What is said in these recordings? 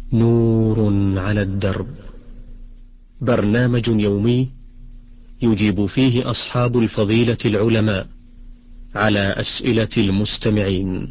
نور على الدرب، برنامج يومي يجيب فيه أصحاب الفضيلة العلماء على أسئلة المستمعين.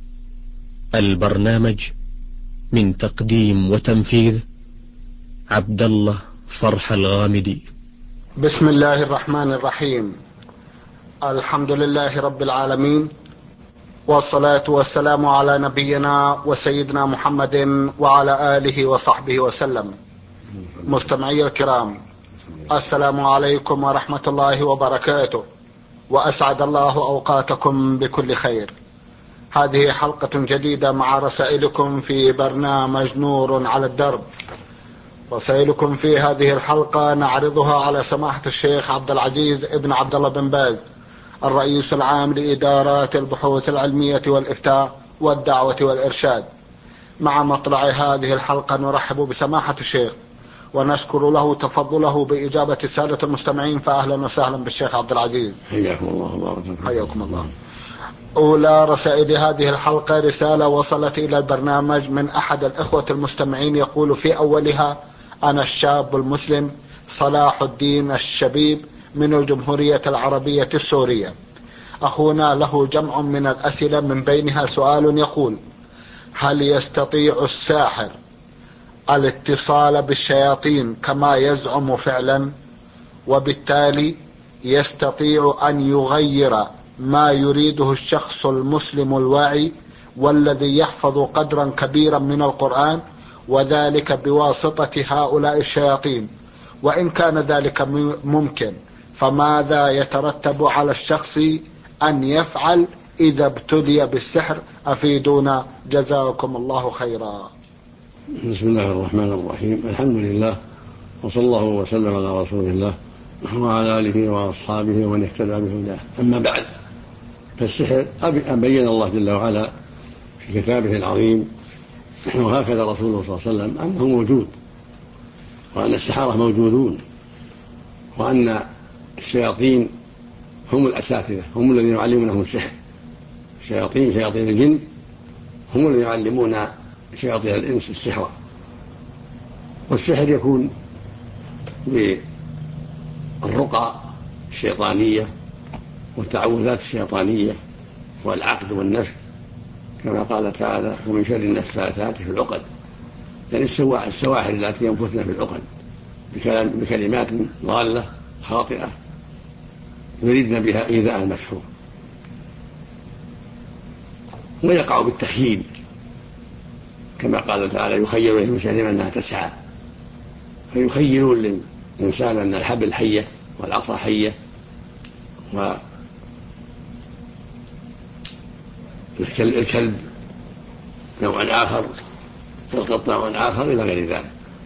البرنامج من تقديم وتنفيذ عبد الله فرح الغامدي. بسم الله الرحمن الرحيم. الحمد لله رب العالمين، والصلاة والسلام على نبينا وسيدنا محمد وعلى آله وصحبه وسلم. مستمعي الكرام، السلام عليكم ورحمة الله وبركاته، وأسعد الله أوقاتكم بكل خير. هذه حلقة جديدة مع رسائلكم في برنامج نور على الدرب. رسائلكم في هذه الحلقة نعرضها على سماحة الشيخ عبد العزيز ابن عبد الله بن باز، الرئيس العام لإدارات البحوث العلمية والإفتاء والدعوة والإرشاد. مع مطلع هذه الحلقة نرحب بسماحة الشيخ ونشكر له تفضله بإجابة السادة المستمعين، فأهلا وسهلا بالشيخ عبد العزيز. حياكم الله وبارك فيكم. حياكم الله. أولى رسائل هذه الحلقة رسالة وصلت إلى البرنامج من أحد الإخوة المستمعين، يقول في أولها: أنا الشاب المسلم صلاح الدين الشبيب من الجمهورية العربية السورية. أخونا له جمع من الأسئلة، من بينها سؤال يقول: هل يستطيع الساحر الاتصال بالشياطين كما يزعم فعلا، وبالتالي يستطيع أن يغير ما يريده الشخص المسلم الواعي والذي يحفظ قدرا كبيرا من القرآن، وذلك بواسطة هؤلاء الشياطين؟ وإن كان ذلك ممكن، فماذا يترتب على الشخص أن يفعل إذا ابتلي بالسحر؟ أفيدونا جزاكم الله خيرا. بسم الله الرحمن الرحيم. الحمد لله، وصلى الله وسلم على رسول الله وعلى آله وأصحابه ومن اهتدى بهداه. أما بعد، فالسحر أبين الله جل وعلا في كتابه العظيم، وهكذا رسوله صلى الله عليه وسلم، أنه موجود، وأن السحرة موجودون، وأن الشياطين هم الأساتذة، هم الذين يعلمونهم السحر. شياطين الجن هم الذين يعلمون شياطين الإنس السحر. والسحر يكون بالرقى الشيطانية والتعوذات الشيطانية والعقد والنفس، كما قال تعالى: ومن شر النفاثات في العقد، يعني السواحر التي ينفثن في العقد بكلمات ضالة خاطئة يريدن بها إيذاء المسحور. ويقع بالتخييل، كما قال تعالى: يخيل إليهم من سحرهم أنها تسعى، فيخيلون للإنسان أن الحبل حية والعصا حية والكلب نوع آخر والقط نوع آخر إلى غير ذلك.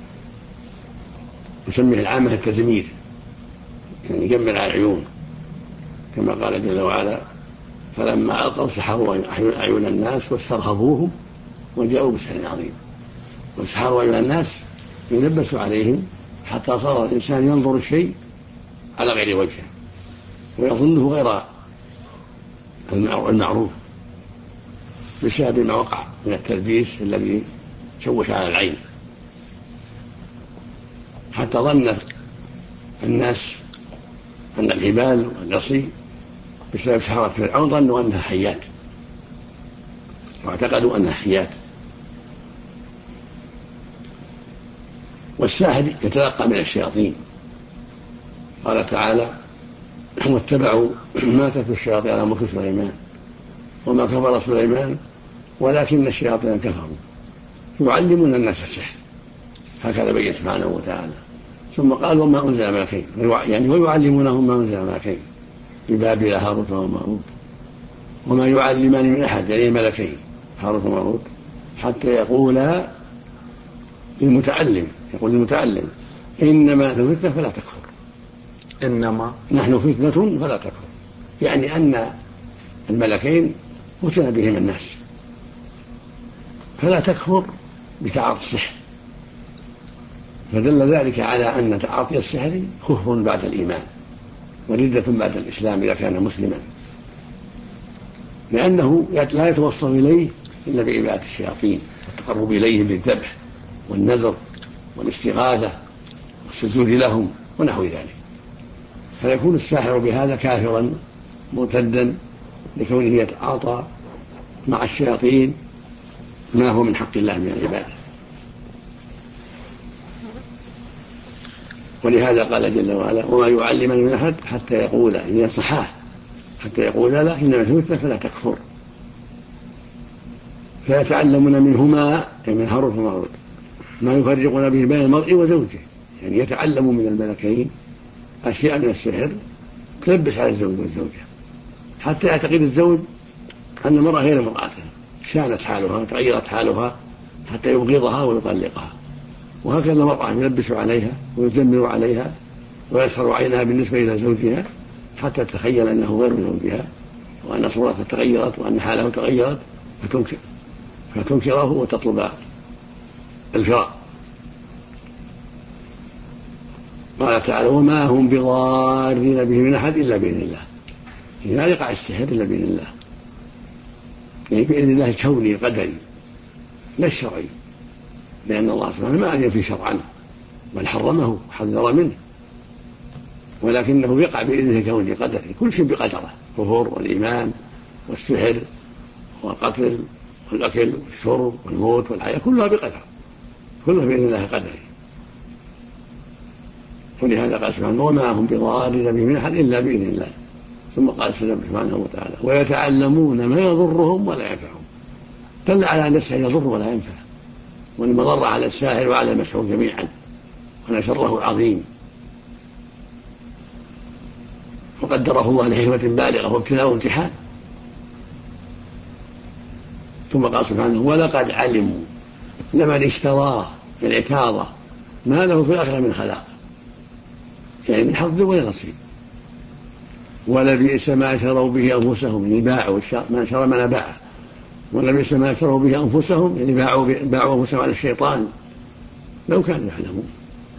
يسميه العامة التزمير، يعني يجمل على العيون، كما قال جل وعلا: فلما ألقوا سحروا أعين الناس واسترهبوهم وجاءوا بسحر عظيم. وسحروا أعين الناس يلبس عليهم حتى صار الإنسان ينظر الشيء على غير وجهه ويظنه غير المعروف، بسبب ما وقع من التلبيس الذي شوش على العين، حتى ظن الناس أن الحبال والعصي بسبب سحرة فرعون ظنوا أنها حيات، واعتقدوا أنها حيات. والساحر يتلقى من الشياطين. قال تعالى: واتبعوا ما تتلو الشياطين على ملك سليمان وما كفر سليمان ولكن الشياطين كفروا يعلمون الناس السحر. هكذا بين سبحانه وتعالى. ثم قال: وما أنزل ملكين، يعني ويعلمونهم ما أنزل ملكين ببابل هاروت وماروت وما يعلمان من أحد، يعني ملكين هاروت وماروت، حتى يقولا للمتعلم، يقول للمتعلم: إنما نحن فتنة فلا تكفر. إنما نحن فتنة فلا تكفر، يعني أن الملكين فتن بهم الناس، فلا تكفر بتعاطي السحر. فدل ذلك على أن تعاطي السحر كفر بعد الإيمان وردة بعد الإسلام إذا كان مسلما، لأنه لا يتوصل إليه إلا بعبادة الشياطين والتقرب إليه بالذبح والنذر والاستغاثة والسجود لهم ونحو ذلك، فيكون الساحر بهذا كافرا مرتدا لكونه يتعاطى مع الشياطين ما هو من حق الله من العباد. ولهذا قال جل وعلا: وما يعلمان من أحد حتى يقولا، إن ينصحاه حتى يقولا لا إنما الفتنة فلا تكفر. فيتعلمون منهما، يعني من هاروت وماروت، ما يفرقون به بين المرء وزوجه، يعني يتعلموا من الملكين أشياء من السحر تلبس على الزوج والزوجة، حتى يعتقد الزوج أن المرأة غير امرأته، شانت حالها تغيرت حالها حتى يبغضها ويطلقها. وهكذا المرأة يلبس عليها ويجمل عليها ويسهر عينها بالنسبة إلى زوجها حتى تتخيل أنه غير زوجها، وأن صورته تغيرت وأن حاله تغيرت، فتنكره وتطلب الفراق. قال تعالى: وما هم بضارين به من أحد إلا بإذن الله. يعني لا يقع السحر إلا بإذن الله، يعني بإذن الله الكوني القدري لا الشرعي، لأن الله سبحانه ما أذن فيه شرعا بل حرمه حذر منه، ولكنه يقع بإذنه الكوني القدري، كل شيء بقدره، الكفر والإيمان والسحر والقتل والأكل والشرب والموت والحياة كلها بقدر، كلها بإذن الله القدري. ولهذا قال سبحانه: وما هم بضارين به من أحد إلا بإذن الله. ثم قال سبحانه وتعالى: ويتعلمون ما يضرهم ولا ينفعهم. دل على أن السحر يضر ولا ينفع، وأن المضر على الساحر وعلى المسحور جميعا، وأن شره عظيم، وقدره الله لحكمة بالغة وابتلاء وامتحان. ثم قال سبحانه: ولقد علموا لمن اشتراه، يعني اعتاضه، ما له في الآخرة من خلاق، يعني من حظ ولا نصيب، ولبئس ما شروا به أنفسهم، يعني باعوا ما شرى من باعه، ولبئس ما شروا به أنفسهم، يعني باعوا أنفسهم على الشيطان لو كانوا يعلمون.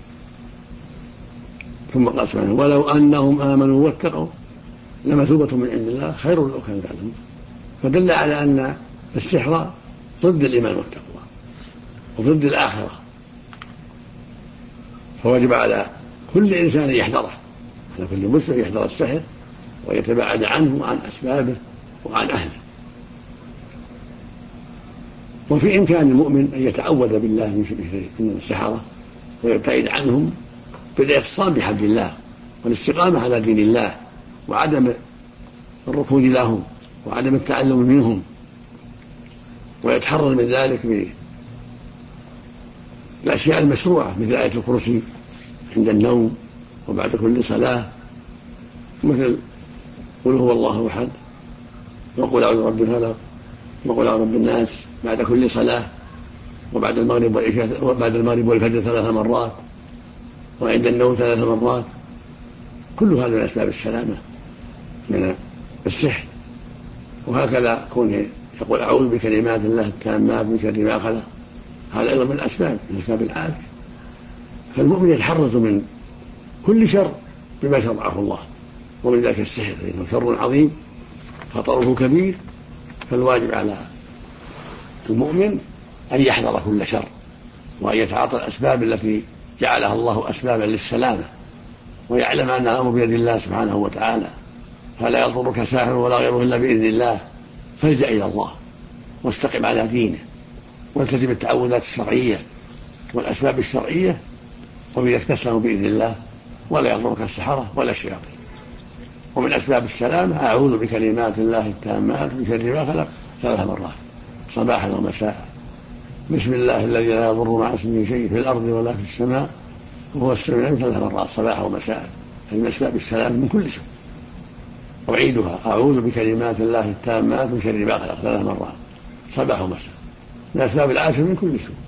ثم قال سبحانه: ولو أنهم آمنوا واتقوا لمثوبة من عند الله خير لو كانوا يعلمون. فدل على أن السحر ضد الإيمان والتقوى وضد الآخرة، فوجب على كل إنسان يحذره، على كل مسلم يحذر السحر ويتباعد عنه وعن أسبابه وعن أهله. وفي إمكان المؤمن أن يتعوذ بالله من السحرة ويبتعد عنهم بالاعتصام بحبل الله والاستقامة على دين الله، وعدم الركود لهم وعدم التعلم منهم، ويتحرر من ذلك بالأشياء المشروعة مثل آية الكرسي عند النوم وبعد كل صلاة، مثل قل هو الله أحد، وقل أعوذ برب الفلق، وقل أعوذ برب الناس بعد كل صلاة، وبعد المغرب والعشاء وبعد المغرب والفجر 3 مرات، وعند النوم 3 مرات. كل هذا من أسباب السلامة من السحر. وهكذا كونه يقول أعوذ بكلمات الله التامات من شر ما خلق، هذا أيضا من أسباب العافية. فالمؤمن يتحرز من كل شر بما شرعه الله، ومن ذلك السحر لأنه شر عظيم خطره كبير، فالواجب على المؤمن أن يحذر كل شر، وأن يتعاطى الأسباب التي جعلها الله أسبابا للسلامة، ويعلم أنها أمر بيد الله سبحانه وتعالى، فلا يضرك ساحر ولا غيره إلا بإذن الله. فالجأ إلى الله واستقم على دينه، والتزم التعوذات الشرعية والأسباب الشرعية، وبذلك تسلم بإذن الله ولا يضرك السحرة ولا الشياطين. ومن أسباب السلامة أعوذ بكلمات الله التامات من شر ما خلق 3 مرات صباحا ومساء. بسم الله الذي لا يضر مع اسمه شيء في الأرض ولا في السماء وهو السميع العليم 3 مرات صباحا ومساء. هذه من أسباب السلامة من كل سوء. أعيدها: أعوذ بكلمات الله التامات من شر ما خلق 3 مرات صباحا ومساء، من أسباب العافية من كل سوء.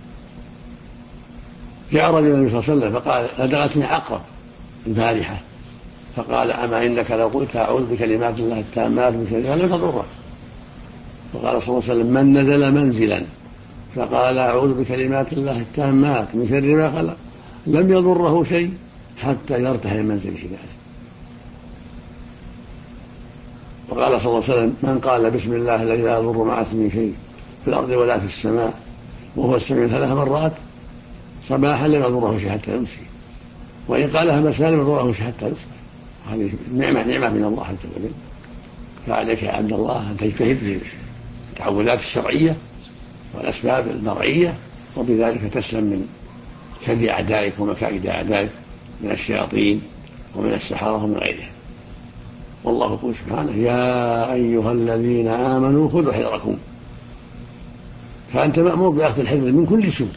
جاء رجل النبي صلى الله عليه وسلم فقال: لدغتني عقرب البارحة، فقال: أما إنك لو قلت أعوذ بكلمات الله التامات من شر لم تضره. فقال صلى الله عليه وسلم: من نزل منزلا فقال أعوذ بكلمات الله التامات من شر ما خلق لم يضره شيء حتى يرتحل منزله ذلك. وقال صلى الله عليه وسلم: من قال بسم الله الذي لا يضر مع اسمه شيء في الأرض ولا في السماء وهو السميع 3 مرات صباحا لم يضره شيء حتى يمسي، وإن قالها مساء لم يضره شيء حتى يصبح. هذه نعمة من الله عز وجل. فعليك يا عبد الله أن تجتهد في التعوذات الشرعية والأسباب المرعية، وبذلك تسلم من شر أعدائك ومكائد أعدائك من الشياطين ومن السحرة ومن غيرهم. والله يقول سبحانه: يا أيها الذين آمنوا خذوا حذركم. فأنت مأمور بأخذ الحذر من كل سوء،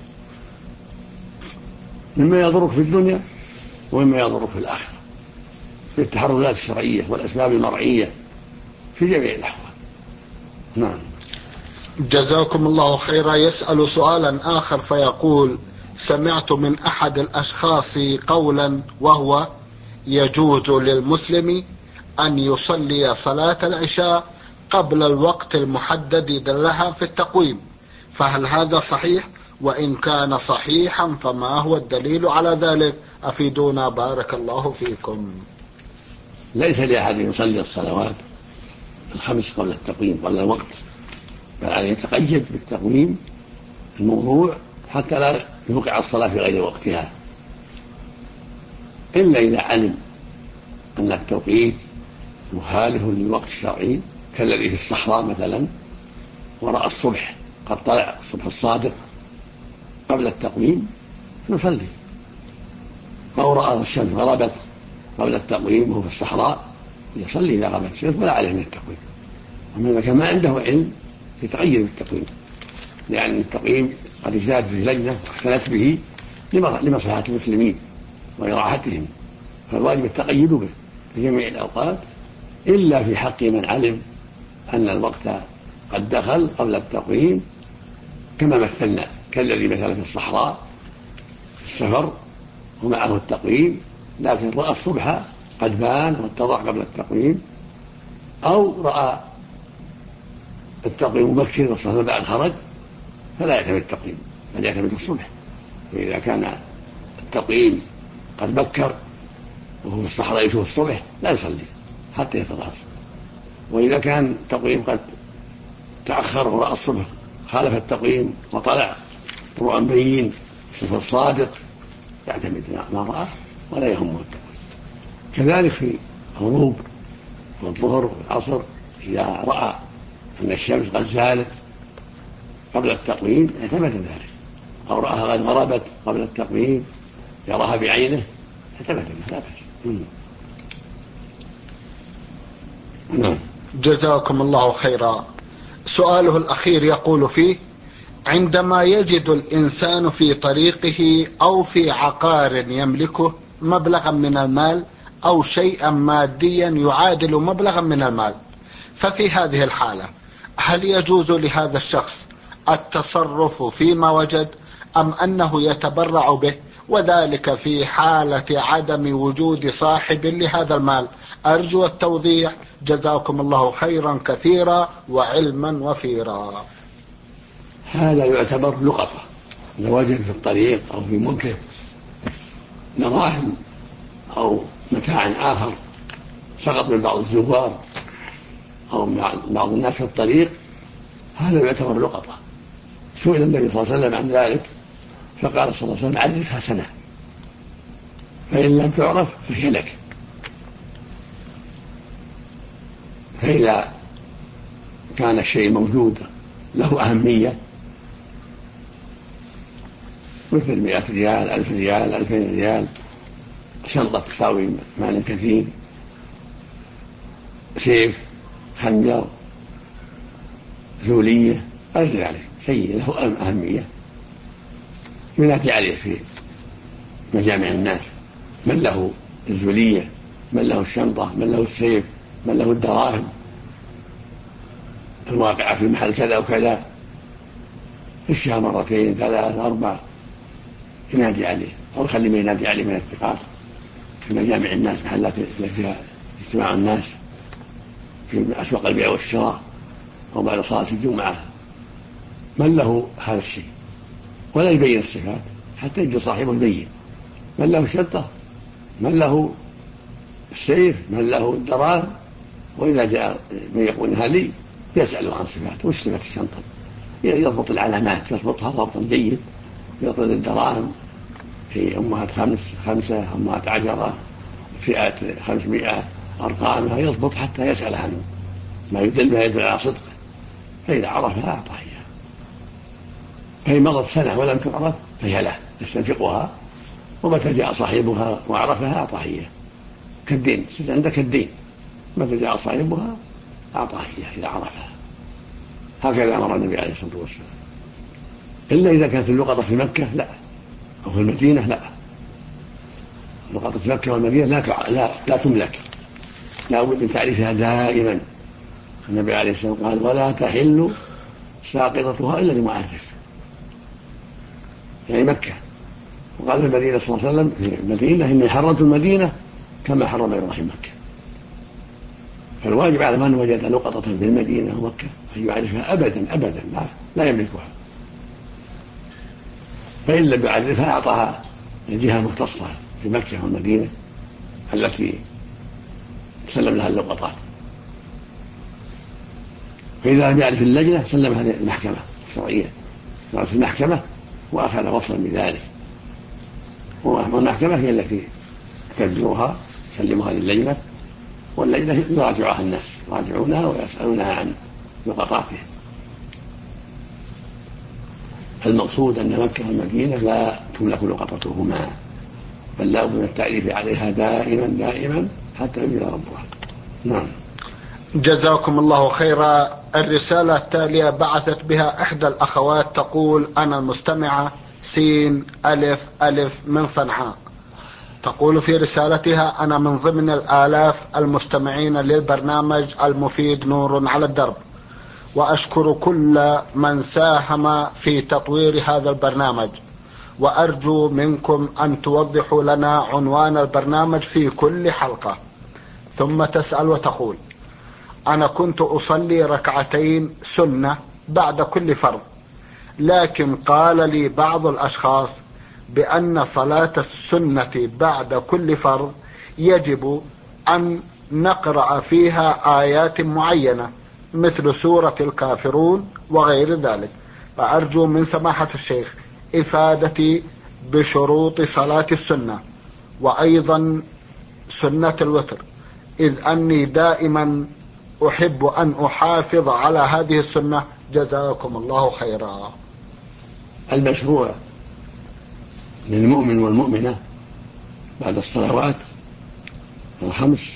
مما يضرك في الدنيا ومما يضرك في الآخرة، في التحرزات الشرعية والأسباب المرعية في جميع الأحوال. نعم. جزاكم الله خيرا. يسأل سؤالا آخر فيقول: سمعت من أحد الأشخاص قولا وهو: يجوز للمسلم أن يصلي صلاة العشاء قبل الوقت المحدد لها في التقويم، فهل هذا صحيح؟ وإن كان صحيحا فما هو الدليل على ذلك؟ أفيدونا بارك الله فيكم. ليس لأحد يصلي الصلوات الخمس قبل التقويم قبل الوقت، بل عليه يتقيد بالتقويم الموضوع حتى لا يوقع الصلاة في غير وقتها، إلا إذا علم أن التوقيت مخالف للوقت الشرعي، كالذي في الصحراء مثلا ورأى الصبح قد طلع الصبح الصادق قبل التقويم يصلي، أو رأى الشمس غربت قبل التقويم وهو في الصحراء يصلي إذا غربت الشمس ولا عليه من التقويم. أما إذا كان ما عنده علم يتغير بالتقويم، لأن التقويم قد اجتهدت في لجنة واختلت به لمصلحة المسلمين وإراحتهم، فالواجب التقيد به في جميع الأوقات، إلا في حق من علم أن الوقت قد دخل قبل التقويم، كما مثلنا كالذي مثلا في الصحراء في السفر ومعه التقويم لكن رأى الصبح قد بان واتضح قبل التقويم، أو رأى التقويم مبكر والصلاة بعد خرج، فلا يعتمد التقويم بل يعتمد الصبح. فإذا كان التقويم قد بكر وهو في الصحراء يشوف الصبح لا يصلي حتى يتضح الصبح. وإذا كان التقويم قد تأخر ورأى الصبح خالف التقويم وطلع طلوعا بين الصبح الصادق يعتمد ما رأى ولا يهمه التقويم. كذلك في الغروب والظهر والعصر إذا رأى أن الشمس قد زالت قبل التقويم اعتمد ذلك، أو رأها قد غربت قبل التقويم يراها بعينه اعتمد لا بأس. نعم. جزاكم الله خيرا. سؤاله الأخير يقول فيه: عندما يجد الإنسان في طريقه أو في عقار يملكه مبلغا من المال أو شيئا ماديا يعادل مبلغا من المال، ففي هذه الحالة هل يجوز لهذا الشخص التصرف فيما وجد أم أنه يتبرع به، وذلك في حالة عدم وجود صاحب لهذا المال؟ أرجو التوضيح، جزاكم الله خيرا كثيرا وعلما وفيرا. هذا يعتبر لقطة، لو وجد في الطريق أو في ملكه دراهم أو متاع آخر سقط من بعض الزوار أو بعض الناس في الطريق، هذا يعتبر لقطة. سئل النبي صلى الله عليه وسلم عن ذلك فقال صلى الله عليه وسلم: عرفها سنة، فإن لم تعرف فهي لك. فإذا كان الشيء موجود له أهمية مثل 100 ريال 1000 ريال 2000 ريال، شنطة تساوي مال كثير، سيف، خنجر، زولية، غير ذلك شيء له أهمية، ينادي عليه في مجامع الناس من له الزولية، من له الشنطة، من له السيف، من له الدراهم الواقعة في محل كذا وكذا في الشهر 2 3 4، ينادي عليه أو يخلي من ينادي عليه من الثقات في مجامع الناس، محلات التي فيها اجتماع الناس، في أسواق البيع والشراء، أو بعد صلاة الجمعة، من له هذا الشيء، ولا يبين الصفات حتى يجي صاحبه يبين من له الشنطة، من له السيف، من له الدراهم. وإذا جاء من يقول إنها لي يسأل عن صفاته، وش صفة الشنطة، يضبط العلامات، يضبطها ضبطا جيد، يضبط الدراهم في أمهات 5 أمهات 10 فئات 500 أرقامها يضبط حتى يسأل عن ما يدل على صدقه، فإذا عرفها أعطاه إياه. فإن مضت سنة ولم تعرف فهي له يستنفقها، ومتى جاء صاحبها وعرفها أعطاه إياه كالدين. عندك الدين، متى جاء صاحبها أعطاه إياه إذا عرفها. هكذا أمر النبي عليه الصلاة والسلام. إلا إذا كانت اللقطة في مكة لا، أو في المدينة لا. اللقطة في مكة والمدينة لا تملك، لا بد من تعريفها دائما. النبي عليه الصلاة والسلام قال: ولا تحل ساقطتها إلا لمعرف، يعني مكة. وقال في المدينة صلى الله عليه وسلم في المدينة: إني حرمت المدينة كما حرم إبراهيم مكة. فالواجب على من وجد لقطة في المدينة ومكة أن يعرفها أبدا أبدا، لا يملكها. فإن لم يعرفها أعطاها الجهة المختصة في مكة والمدينة التي تسلم لها اللقطات. فإذا لم يعرف اللجنة سلمها للمحكمة الشرعية، صارت في المحكمة وأخذ وصلا بذلك. والمحكمة هي التي تبدرها تسلمها للجنة، واللجنة يراجعها الناس، يراجعونها ويسألونها عن لقطاتها. فالمقصود أن مكة والمدينة لا تملك لقطتهما، بل لا بد من التعريف عليها دائما دائما حتى يجرى ربها. نعم. جزاكم الله خيرا. الرسالة التالية بعثت بها إحدى الأخوات تقول: أنا المستمعة سين ألف ألف من صنعاء. تقول في رسالتها: أنا من ضمن الآلاف المستمعين للبرنامج المفيد نور على الدرب، وأشكر كل من ساهم في تطوير هذا البرنامج، وأرجو منكم أن توضحوا لنا عنوان البرنامج في كل حلقة. ثم تسأل وتقول: أنا كنت أصلي ركعتين سنة بعد كل فرض، لكن قال لي بعض الأشخاص بأن صلاة السنة بعد كل فرض يجب أن نقرأ فيها آيات معينة مثل سورة الكافرون وغير ذلك، فأرجو من سماحة الشيخ إفادتي بشروط صلاة السنة، وأيضا سنة الوتر، إذ أني دائما أحب أن أحافظ على هذه السنة. جزاكم الله خيرا. المشروع للمؤمن والمؤمنة بعد الصلوات 5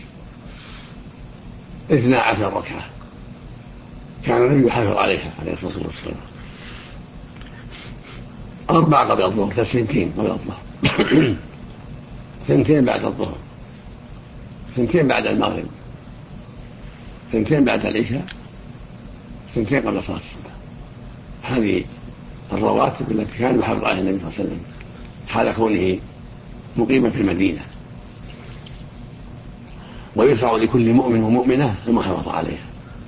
12 ركعة كان النبي يحافظ عليها عليه الصلاة والسلام. 4 قبل الظهر، تسليمتين قبل الظهر، 2 بعد الظهر، 2 بعد المغرب، 2 بعد العشاء، 2 قبل صلاة الصبح. هذه الرواتب التي كان يحافظ عليها النبي صلى الله عليه وسلم حال كونه مقيما في المدينة، ويشرع لكل مؤمن ومؤمنة المحافظة عليها.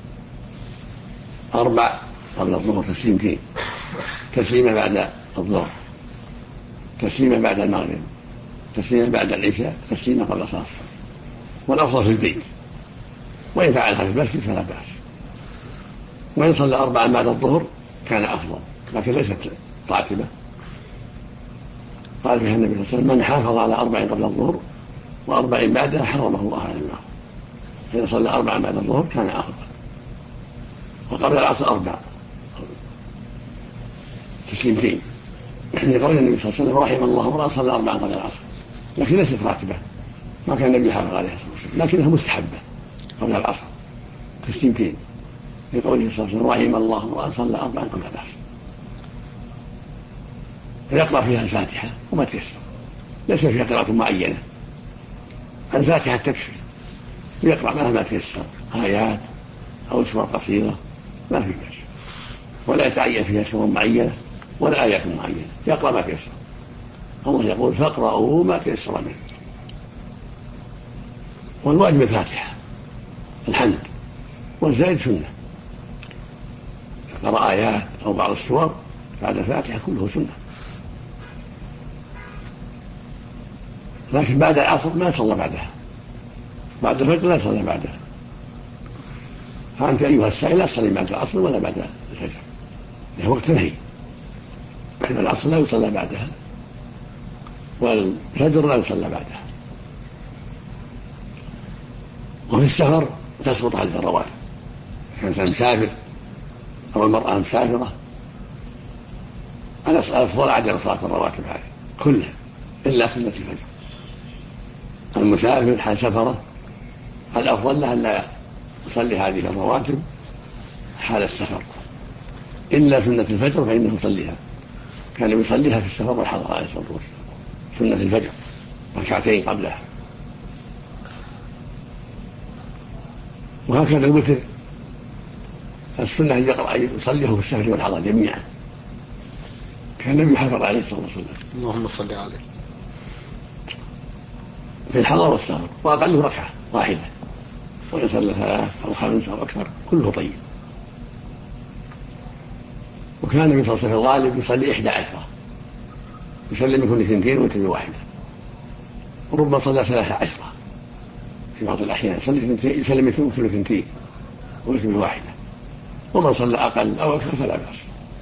4 قبل الظهر، تسليمتين، تسليمة بعد الظهر، تسليمة بعد المغرب، تسليمة بعد العشاء، تسليمة قبل صلاة الصبح. والأفضل في البيت، وإن فعلها في المسجد فلا بأس. وإن صلى 4 بعد الظهر كان أفضل، لكن ليست راتبة. قال فيها النبي صلى الله عليه وسلم: من حافظ على 4 قبل الظهر و4 بعدها حرمه الله على النار. إذا صلى 4 بعد الظهر كان أفضل. وقبل العصر 4 تسليمتين، لقول النبي صلى الله عليه وسلم: رحم الله امرأ صلى 4 قبل العصر، لكن ليست راتبة، ما كان النبي يحافظ عليها صلى الله عليه وسلم، لكنها مستحبة قبل العصر تسليمتين، لقوله صلى الله عليه وسلم: رحم الله امرأ صلى 4 قبل العصر. فيقرأ فيها الفاتحة وما تيسر، ليس فيها قراءة معينة، الفاتحة تكفي، يقرأ مهما تيسر، آيات أو سور قصيرة ما في بأس، ولا يتعين فيها سور معينة ولا آيات معينة، يقرأ ما تيسر. الله يقول: فاقرأوا ما تيسر منه. والواجب الفاتحة الحمد، والزائد سنة. قرأ آيات أو بعض السور بعد الفاتحة كله سنة. لكن بعد العصر ما صلى بعدها، بعد الفجر لا صلى بعدها. فأنت أيها السائل لا تصلي بعد العصر ولا بعد الفجر، له وقت نهي. بعد العصر لا يصلى بعدها، والفجر لا يصلى بعدها. وفي السفر تسقط هذه الرواتب، كان مسافر أو المرأة مسافرة الأفضل عدم صلاة الرواتب هذه كلها إلا سنة الفجر. المسافر حال سفره الأفضل له أن لا يصلي هذه الرواتب حال السفر إلا سنة الفجر فإنه يصليها، كان يصليها في السفر والحضر عليه الصلاة والسلام، سنة الفجر ركعتين قبلها. وهكذا الوتر السنة أن يقرأ يصليه في السفر والحضر جميعا، كان النبي حافظ عليه صلى الله عليه وسلم. اللهم صل عليه. في الحضر والسفر، وأقله ركعة واحدة، ويصلي 3 أو 5 أو أكثر كله طيب. وكان النبي صلى الله عليه وسلم الغالب يصلي 11، يسلم يكون 2 ويتم واحدة، وربما صلى 13 في بعض الأحيان، يسلم يكون 2 ويتم واحدة، ومن صلى أقل أو أكثر فلا بأس.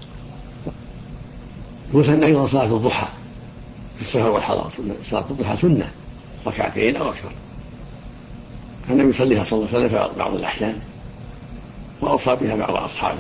وسن أيضا صلاة الضحى في السفر والحضر، صلاة الضحى سنة 2 أو أكثر، كان النبي يصليها صلى الله عليه وسلم في بعض الأحيان وأوصى بها بعض أصحابه.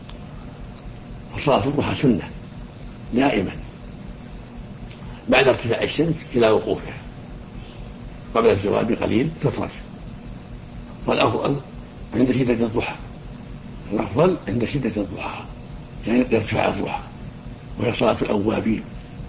وصلاة الضحى سنة دائما بعد ارتفاع الشمس إلى وقوفها، قبل الزوال بقليل تترك، والأفضل عند شدة الضحى، الأفضل عند شدة الضحى يعني ارتفاع الضحى، وهي صلاة الأوابين.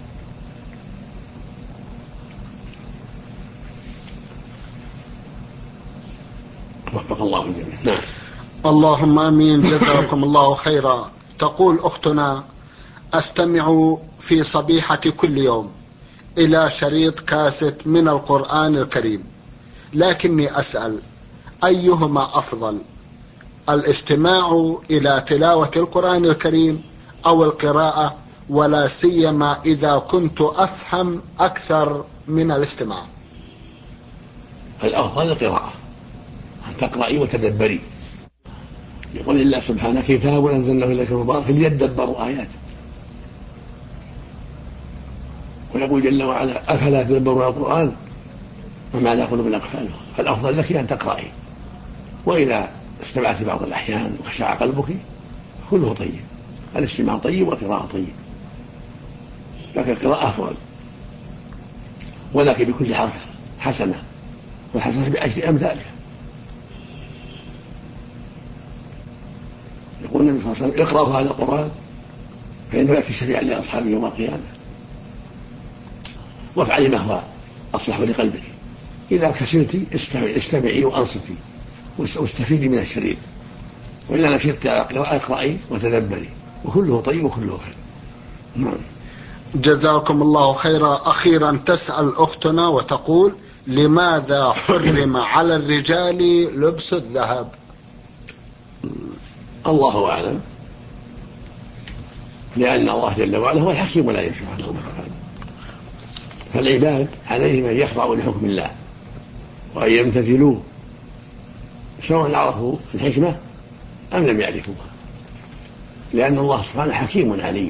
وفق الله الجميع. نعم. اللهم آمين. جزاكم الله خيرا. تقول أختنا: أستمع في صبيحة كل يوم إلى شريط كاسيت من القرآن الكريم، لكني أسأل أيهما أفضل، الاستماع إلى تلاوة القرآن الكريم أو القراءة، ولا سيما إذا كنت أفهم أكثر من الاستماع؟ الأفضل القراءة، أن تقرأي وتدبري، يقول الله سبحانه: كتاب أنزلناه إليك مبارك ليدبروا آياته. ويقول جل وعلا: أفلا تدبرون القرآن وما على قلوبنا أقفالها. فالأفضل لك أن تقرأي، وإذا استمعت بعض الأحيان وخشع قلبك كله طيب، الاستماع طيب والقراءة طيب، لكن القراءة أفضل، ولك بكل حرف حسنة، والحسنة ب10 أمثالها. يقول النبي صلى الله عليه وسلم: اقرأوا هذا القرآن فإنه يأتي شفيعا لأصحابه يوم القيامة. وافعلي ما هو أصلح لقلبك، إذا كسلت استمعي وأنصتي واستفيدي من الشريط، وإذا نشطت على القراءة اقرأي وتدبري، وكله طيب وكله خير. نعم. جزاكم الله خيرا. أخيرا تسأل أختنا وتقول: لماذا حرم على الرجال لبس الذهب؟ الله أعلم، لأن الله جل وعلا هو الحكيم العليم سبحانه وتعالى، فالعباد عليهم أن يخضعوا لحكم الله وأن يمتثلوه، سواء عرفوا الحكمة أم لم يعرفوها، لأن الله سبحانه حكيم عليم،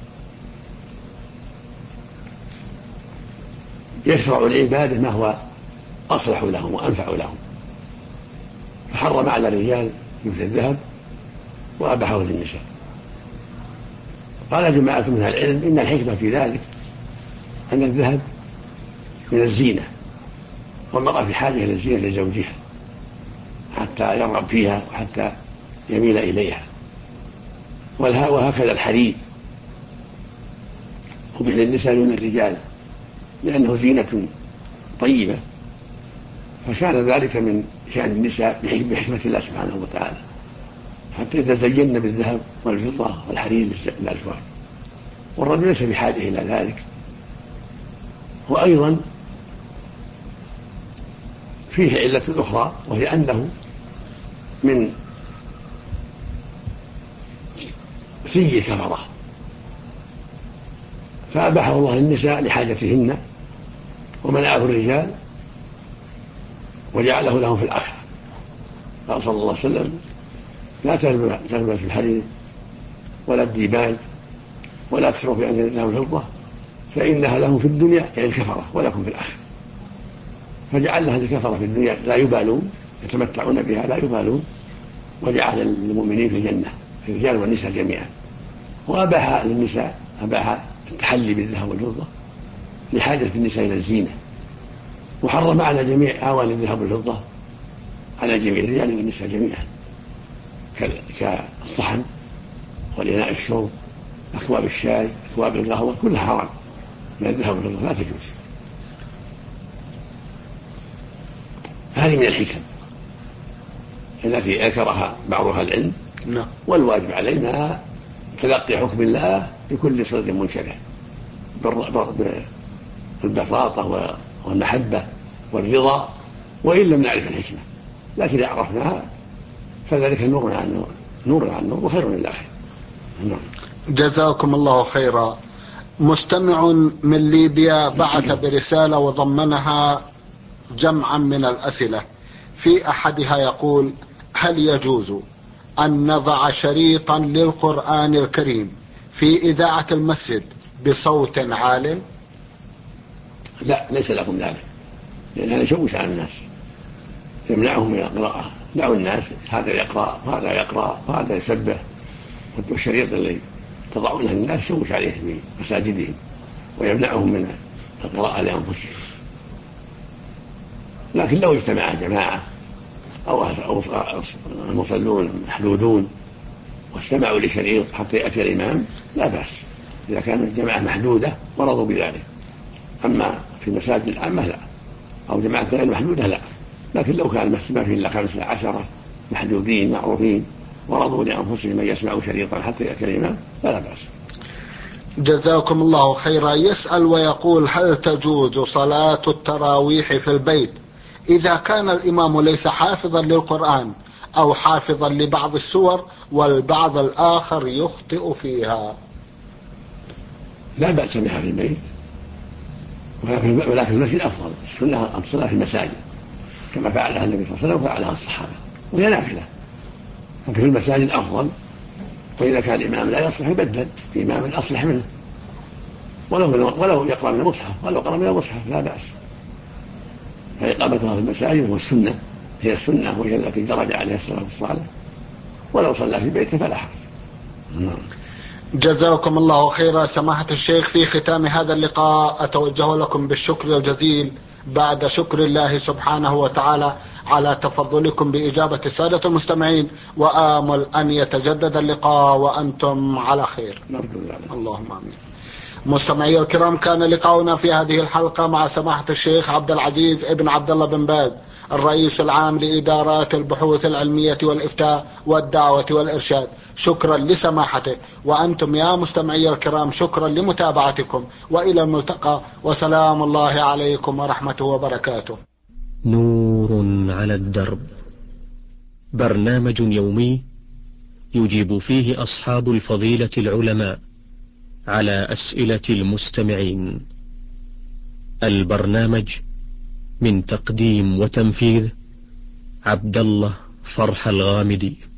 يشرع العباد ما هو أصلح لهم وأنفع لهم، فحرم على الرجال لبس الذهب وأباحه للنساء. قال جماعة من العلم: إن الحكمة في ذلك أن الذهب من الزينة، والمرأة في حاجة إلى الزينة لزوجها حتى يرغب فيها وحتى يميل إليها، وهكذا الحرير قبح للنساء دون الرجال لأنه زينة طيبة، فكان ذلك من شأن النساء بحكمة الله سبحانه وتعالى، حتى يتزين بالذهب والفضة والحرير للأزواج، والرجل ليس بحاجة إلى ذلك. وأيضا فيه علة أخرى، وهي أنه من سي الكفرة، فأباحه الله النساء لحاجتهن ومنعه الرجال وجعله لهم في الآخرة. قال صلى الله عليه وسلم: لا تلبس الحرير ولا الديباج ولا تشرب بأن لهم الفضة فإنها لهم في الدنيا يعني الكفرة ولكم في الآخرة. فجعل لها الكفرة في الدنيا لا يبالون يتمتعون بها لا يبالون، وجعل للمؤمنين في الجنة الرجال والنساء جميعا. وأباح للنساء التحلي بالذهب والفضة لحاجة النساء إلى الزينة، وحرم على جميع أواني الذهب والفضة على جميع الرجال والنساء جميعا، كالصحن والإناء الشرب، أكواب الشاي، أكواب القهوة، كلها حرام من الذهب والفضة لا تجوز. هذه من الحكم التي ذكرها بعض أهل العلم. والواجب علينا تلقي حكم الله بكل صدر منشرح بالبساطة والمحبة والرضا، وإن لم نعرف الحكمة، لكن إذا عرفناها فذلك نور عن نور وخير للآخر. جزاكم الله خيرا. مستمع من ليبيا بعث برسالة وضمنها جمعا من الأسئلة. في أحدها يقول: هل يجوز أن نضع شريطا للقرآن الكريم في إذاعة المسجد بصوت عال؟ لا، ليس لكم ذلك، لأن هذا يشوش على الناس، يمنعهم من القراءة. دعوا الناس، هذا يقرأ وهذا يقرأ وهذا يسبح، والشريط الذي تضعونه للناس يشوش عليه في مساجدهم ويمنعهم من القراءة لأنفسهم. لكن لو اجتمع جماعة أو المصلون محدودون واستمعوا لشريط حتى يأتي الإمام لا بأس، إذا كانت الجماعة محدودة ورضوا بذلك. أما في المساجد العامة لا، أو جماعة غير محدودة لا. لكن لو كان المسجد ما فيه إلا 15 محدودين معروفين ورضوا لأنفسهم أن يسمعوا شريطا حتى يأتي الإمام فلا بأس. جزاكم الله خيرا. يسأل ويقول: هل تجوز صلاة التراويح في البيت إذا كان الإمام ليس حافظا للقرآن أو حافظا لبعض السور والبعض الآخر يخطئ فيها؟ لا بأس بها في البيت، ولكن المسجد أفضل. السنة الصلاة في المساجد كما فعلها النبي صلى الله عليه وسلم وفعلها الصحابة، وهي نافلة، لكن في المساجد أفضل. وإذا كان الإمام لا يصلح يبدل في إمام أصلح منه، ولو يقرأ من المصحف، ولو قرأ من المصحف لا بأس. فإقامتها في المساجد والسنة هي السنة، وهي التي درج عليها السلف الصالح، ولو صلى في بيته فلا حرج. جزاكم الله خيرا. سماحة الشيخ، في ختام هذا اللقاء أتوجه لكم بالشكر الجزيل بعد شكر الله سبحانه وتعالى على تفضلكم بإجابة السادة المستمعين، وآمل أن يتجدد اللقاء وأنتم على خير. اللهم آمين. مستمعي الكرام، كان لقاؤنا في هذه الحلقة مع سماحة الشيخ عبد العزيز ابن عبد الله بن باز، الرئيس العام لإدارات البحوث العلمية والإفتاء والدعوة والإرشاد. شكرا لسماحته، وأنتم يا مستمعي الكرام شكرا لمتابعتكم، وإلى الملتقى، وسلام الله عليكم ورحمته وبركاته. نور على الدرب، برنامج يومي يجيب فيه أصحاب الفضيلة العلماء على أسئلة المستمعين. البرنامج من تقديم وتنفيذ عبد الله فرح الغامدي.